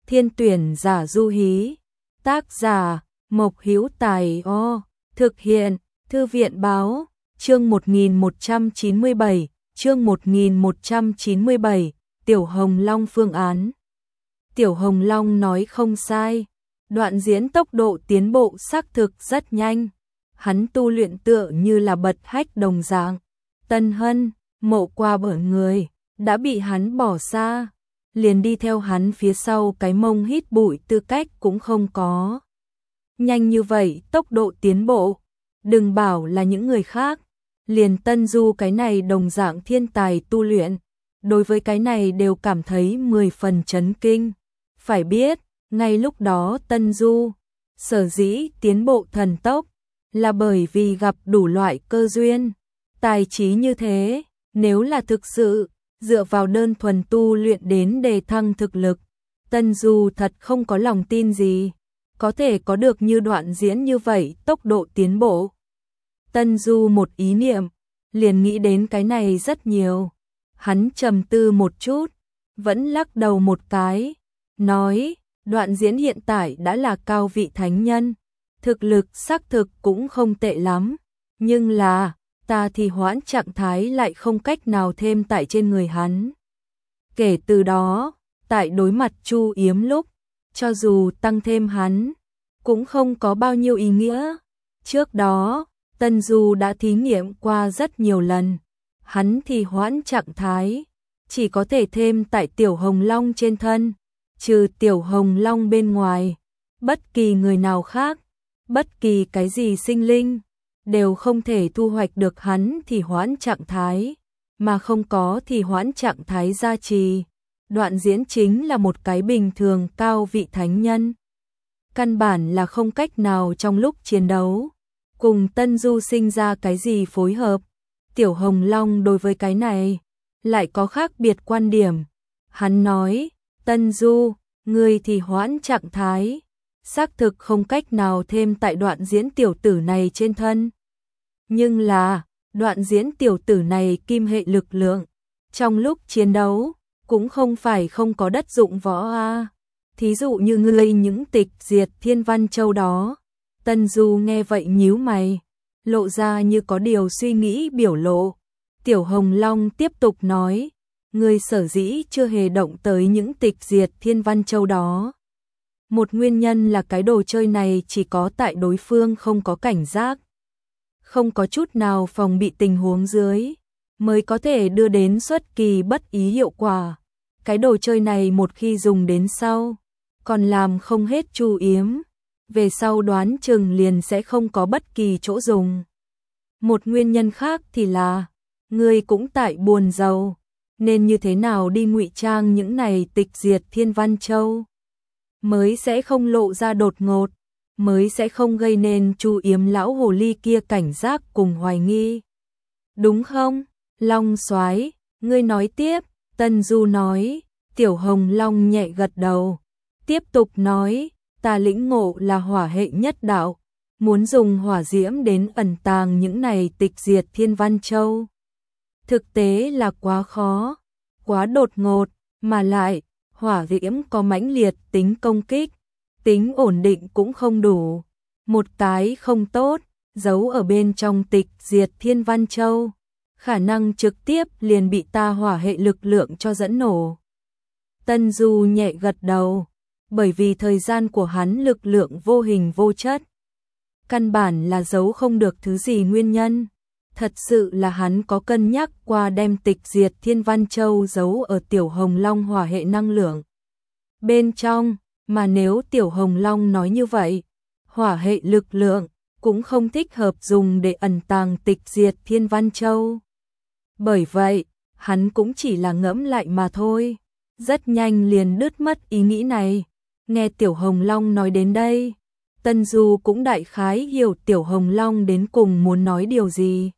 Thiên tuyển giả du hí. Tác giả Mộc Hữu Tài. Thực hiện Thư viện báo. Chương 1197, chương 1197, Tiểu Hồng Long phương án. Tiểu Hồng Long nói không sai, đoạn diễn tốc độ tiến bộ xác thực rất nhanh. Hắn tu luyện tựa như là bật hách đồng dạng. Tân Hân, Mộ Qua bởi người, đã bị hắn bỏ xa, liền đi theo hắn phía sau cái mông hít bụi tư cách cũng không có. Nhanh như vậy tốc độ tiến bộ, đừng bảo là những người khác, liền Tân Du cái này đồng dạng thiên tài tu luyện, đối với cái này đều cảm thấy 10 phần chấn kinh. Phải biết, ngay lúc đó Tân Du sở dĩ tiến bộ thần tốc là bởi vì gặp đủ loại cơ duyên, tài trí như thế, nếu là thực sự dựa vào đơn thuần tu luyện đến đề thăng thực lực, Tân Du thật không có lòng tin gì có thể có được như đoạn diễn như vậy tốc độ tiến bộ. Tân Du một ý niệm, liền nghĩ đến cái này rất nhiều. Hắn trầm tư một chút, vẫn lắc đầu một cái, nói, đoạn diễn hiện tại đã là cao vị thánh nhân, thực lực xác thực cũng không tệ lắm, nhưng là, ta thì hoãn trạng thái lại không cách nào thêm tại trên người hắn. Kể từ đó, tại đối mặt Chu Yếm lúc, cho dù tăng thêm hắn, cũng không có bao nhiêu ý nghĩa. Trước đó, Tân Du đã thí nghiệm qua rất nhiều lần, hắn thì hoãn trạng thái, chỉ có thể thêm tại Tiểu Hồng Long trên thân, trừ Tiểu Hồng Long bên ngoài, bất kỳ người nào khác, bất kỳ cái gì sinh linh, đều không thể thu hoạch được hắn thì hoãn trạng thái, mà không có thì hoãn trạng thái gia trì. Đoạn diễn chính là một cái bình thường cao vị thánh nhân, căn bản là không cách nào trong lúc chiến đấu cùng Tân Du sinh ra cái gì phối hợp. Tiểu Hồng Long đối với cái này lại có khác biệt quan điểm. Hắn nói, Tân Du, ngươi thì hoãn trạng thái, xác thực không cách nào thêm tại đoạn diễn tiểu tử này trên thân. Nhưng là, đoạn diễn tiểu tử này kim hệ lực lượng, trong lúc chiến đấu, cũng không phải không có đất dụng võ a. Thí dụ như ngươi những tịch diệt Thiên Văn Châu đó. Tân Du nghe vậy nhíu mày, lộ ra như có điều suy nghĩ biểu lộ. Tiểu Hồng Long tiếp tục nói, ngươi sở dĩ chưa hề động tới những tịch diệt Thiên Văn Châu đó. Một nguyên nhân là cái đồ chơi này chỉ có tại đối phương không có cảnh giác, không có chút nào phòng bị tình huống dưới, mới có thể đưa đến xuất kỳ bất ý hiệu quả. Cái đồ chơi này một khi dùng đến sau, còn làm không hết Chu Yếm, về sau đoán chừng liền sẽ không có bất kỳ chỗ dùng. Một nguyên nhân khác thì là, ngươi cũng tại buồn giàu, nên như thế nào đi ngụy trang những này tịch diệt Thiên Văn Châu, mới sẽ không lộ ra đột ngột, mới sẽ không gây nên Chu Yếm lão hồ ly kia cảnh giác cùng hoài nghi. Đúng không? Long Soái, ngươi nói tiếp. Tân Du nói. Tiểu Hồng Long nhẹ gật đầu, tiếp tục nói, ta lĩnh ngộ là hỏa hệ nhất đạo, muốn dùng hỏa diễm đến ẩn tàng những này tịch diệt Thiên Văn Châu. Thực tế là quá khó, quá đột ngột, mà lại, hỏa diễm có mãnh liệt tính công kích, tính ổn định cũng không đủ. Một cái không tốt, giấu ở bên trong tịch diệt Thiên Văn Châu, khả năng trực tiếp liền bị ta hỏa hệ lực lượng cho dẫn nổ. Tân Du nhẹ gật đầu, bởi vì thời gian của hắn lực lượng vô hình vô chất, căn bản là giấu không được thứ gì nguyên nhân. Thật sự là hắn có cân nhắc qua đem tịch diệt Thiên Văn Châu giấu ở Tiểu Hồng Long hỏa hệ năng lượng bên trong, mà nếu Tiểu Hồng Long nói như vậy, hỏa hệ lực lượng cũng không thích hợp dùng để ẩn tàng tịch diệt Thiên Văn Châu. Bởi vậy, hắn cũng chỉ là ngẫm lại mà thôi, rất nhanh liền đứt mất ý nghĩ này. Nghe Tiểu Hồng Long nói đến đây, Tân Du cũng đại khái hiểu Tiểu Hồng Long đến cùng muốn nói điều gì.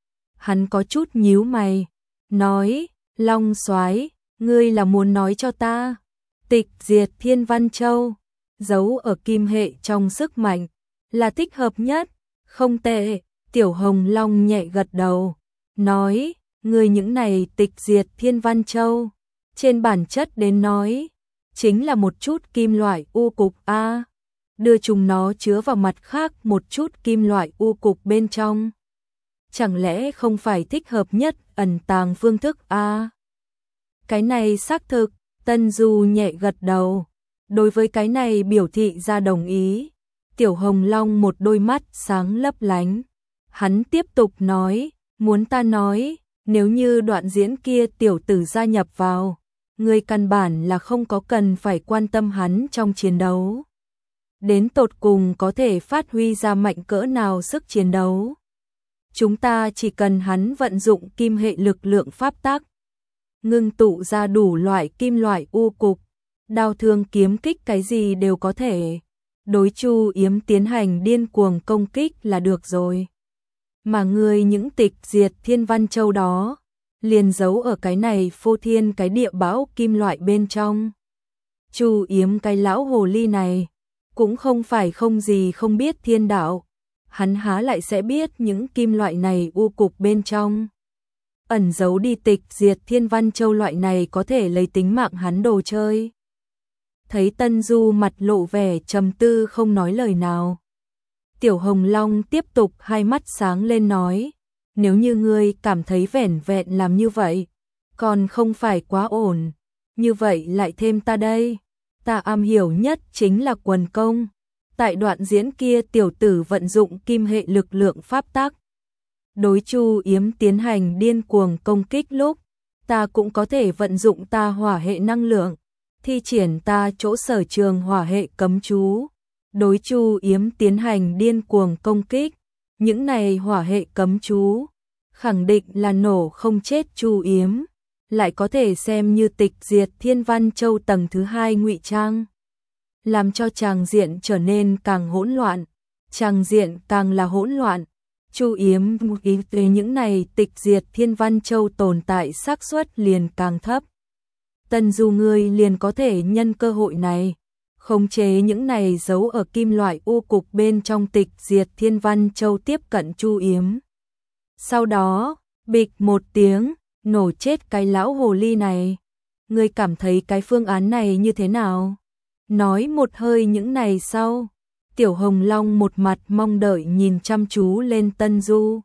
Hắn có chút nhíu mày, nói, Long Soái, ngươi là muốn nói cho ta, tịch diệt Thiên Văn Châu, giấu ở kim hệ trong sức mạnh, là thích hợp nhất, không tệ. Tiểu Hồng Long nhẹ gật đầu, nói, ngươi những này tịch diệt Thiên Văn Châu, trên bản chất đến nói, chính là một chút kim loại u cục a. Đưa chúng nó chứa vào mặt khác một chút kim loại u cục bên trong. Chẳng lẽ không phải thích hợp nhất ẩn tàng phương thức a? Cái này xác thực, Tân Du nhẹ gật đầu. Đối với cái này biểu thị ra đồng ý. Tiểu Hồng Long một đôi mắt sáng lấp lánh. Hắn tiếp tục nói, muốn ta nói, nếu như đoạn diễn kia tiểu tử gia nhập vào, người căn bản là không có cần phải quan tâm hắn trong chiến đấu. Đến tột cùng có thể phát huy ra mạnh cỡ nào sức chiến đấu. Chúng ta chỉ cần hắn vận dụng kim hệ lực lượng pháp tắc, ngưng tụ ra đủ loại kim loại u cục, đao thương kiếm kích cái gì đều có thể. Đối Chu Yếm tiến hành điên cuồng công kích là được rồi. Mà người những tịch diệt Thiên Văn Châu đó, liền giấu ở cái này phô thiên cái địa bão kim loại bên trong. Chu Yếm cái lão hồ ly này, cũng không phải không gì không biết thiên đạo. Hắn há lại sẽ biết những kim loại này u cục bên trong. Ẩn giấu đi tịch diệt Thiên Văn Châu loại này có thể lấy tính mạng hắn đồ chơi. Thấy Tân Du mặt lộ vẻ trầm tư không nói lời nào. Tiểu Hồng Long tiếp tục hai mắt sáng lên nói, nếu như ngươi cảm thấy vẻn vẹn làm như vậy, còn không phải quá ổn, như vậy lại thêm ta đây. Ta am hiểu nhất chính là quần công. Tại đoạn diễn kia tiểu tử vận dụng kim hệ lực lượng pháp tắc, đối Chu Yếm tiến hành điên cuồng công kích lúc, ta cũng có thể vận dụng ta hỏa hệ năng lượng, thi triển ta chỗ sở trường hỏa hệ cấm chú, đối Chu Yếm tiến hành điên cuồng công kích. Những này hỏa hệ cấm chú, khẳng định là nổ không chết Chu Yếm, lại có thể xem như tịch diệt Thiên Văn Châu tầng thứ 2 ngụy trang, làm cho tràng diện trở nên càng hỗn loạn. Tràng diện càng là hỗn loạn, Chu Yếm ý tới những này tịch diệt Thiên Văn Châu tồn tại xác suất liền càng thấp. Tân Du ngươi liền có thể nhân cơ hội này, khống chế những này giấu ở kim loại u cục bên trong tịch diệt Thiên Văn Châu tiếp cận Chu Yếm. Sau đó, bịch một tiếng, nổ chết cái lão hồ ly này. Ngươi cảm thấy cái phương án này như thế nào? Nói một hơi những này sau, Tiểu Hồng Long một mặt mong đợi nhìn chăm chú lên Tân Du.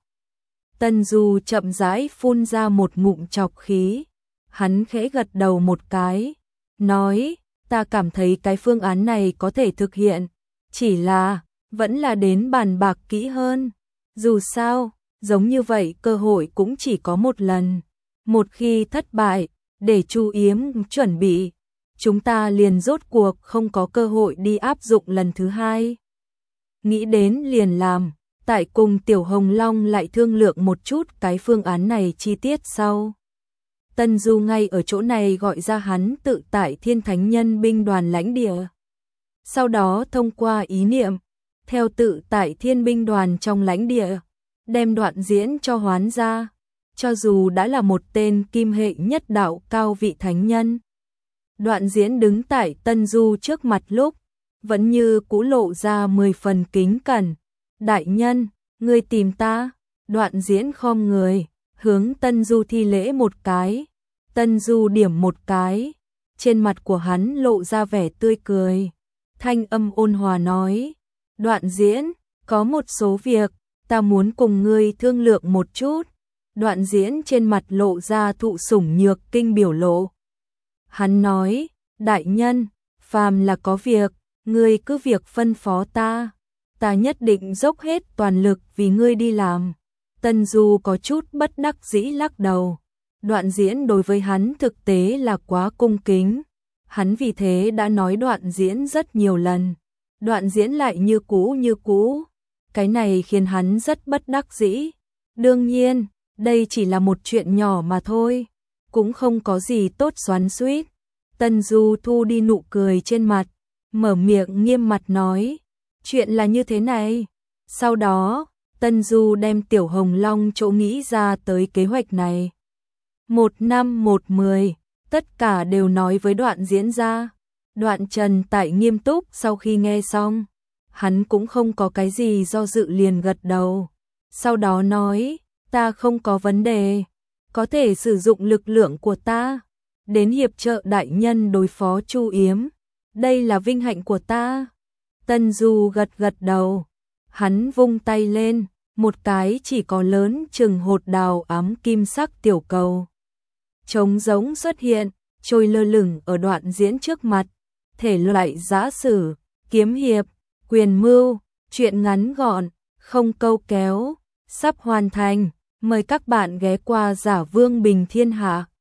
Tân Du chậm rãi phun ra một ngụm trọc khí. Hắn khẽ gật đầu một cái, nói, ta cảm thấy cái phương án này có thể thực hiện, chỉ là, vẫn là đến bàn bạc kỹ hơn. Dù sao, giống như vậy cơ hội cũng chỉ có một lần. Một khi thất bại, để Chu Yếm chuẩn bị, chúng ta liền rốt cuộc không có cơ hội đi áp dụng lần thứ hai. Nghĩ đến liền làm, tại cùng Tiểu Hồng Long lại thương lượng một chút cái phương án này chi tiết sau. Tân Du ngay ở chỗ này gọi ra hắn tự tại Thiên Thánh Nhân binh đoàn lãnh địa. Sau đó thông qua ý niệm, theo tự tại Thiên binh đoàn trong lãnh địa, đem đoạn diễn cho hoán ra. Cho dù đã là một tên kim hệ nhất đạo cao vị thánh nhân, đoạn diễn đứng tại Tân Du trước mặt lúc, vẫn như cũ lộ ra 10 phần kính cẩn. Đại nhân, ngươi tìm ta. Đoạn diễn khom người, hướng Tân Du thi lễ một cái. Tân Du điểm một cái, trên mặt của hắn lộ ra vẻ tươi cười. Thanh âm ôn hòa nói, đoạn diễn, có một số việc, ta muốn cùng ngươi thương lượng một chút. Đoạn diễn trên mặt lộ ra thụ sủng nhược kinh biểu lộ. Hắn nói, đại nhân, phàm là có việc, ngươi cứ việc phân phó ta. Ta nhất định dốc hết toàn lực vì ngươi đi làm. Tân Du có chút bất đắc dĩ lắc đầu. Đoạn diễn đối với hắn thực tế là quá cung kính. Hắn vì thế đã nói đoạn diễn rất nhiều lần. Đoạn diễn lại như cũ. Cái này khiến hắn rất bất đắc dĩ. Đương nhiên, đây chỉ là một chuyện nhỏ mà thôi. Cũng không có gì tốt xoắn xuýt. Tân Du thu đi nụ cười trên mặt, mở miệng nghiêm mặt nói. Chuyện là như thế này. Sau đó, Tân Du đem Tiểu Hồng Long chỗ nghĩ ra tới kế hoạch này. 1 năm 1 10, tất cả đều nói với đoạn diễn ra. Đoạn Trần tại nghiêm túc sau khi nghe xong. Hắn cũng không có cái gì do dự liền gật đầu. Sau đó nói, ta không có vấn đề. Có thể sử dụng lực lượng của ta. đến hiệp trợ đại nhân đối phó Chu Yếm. Đây là vinh hạnh của ta. Tân Du gật gật đầu. Hắn vung tay lên, một cái chỉ có lớn chừng hột đào ám kim sắc tiểu cầu trống giống xuất hiện, trôi lơ lửng ở đoạn diễn trước mặt. Thể loại giã sử, kiếm hiệp, quyền mưu, truyện ngắn gọn, không câu kéo, sắp hoàn thành. Mời các bạn ghé qua Giả Vương Bình Thiên Hạ.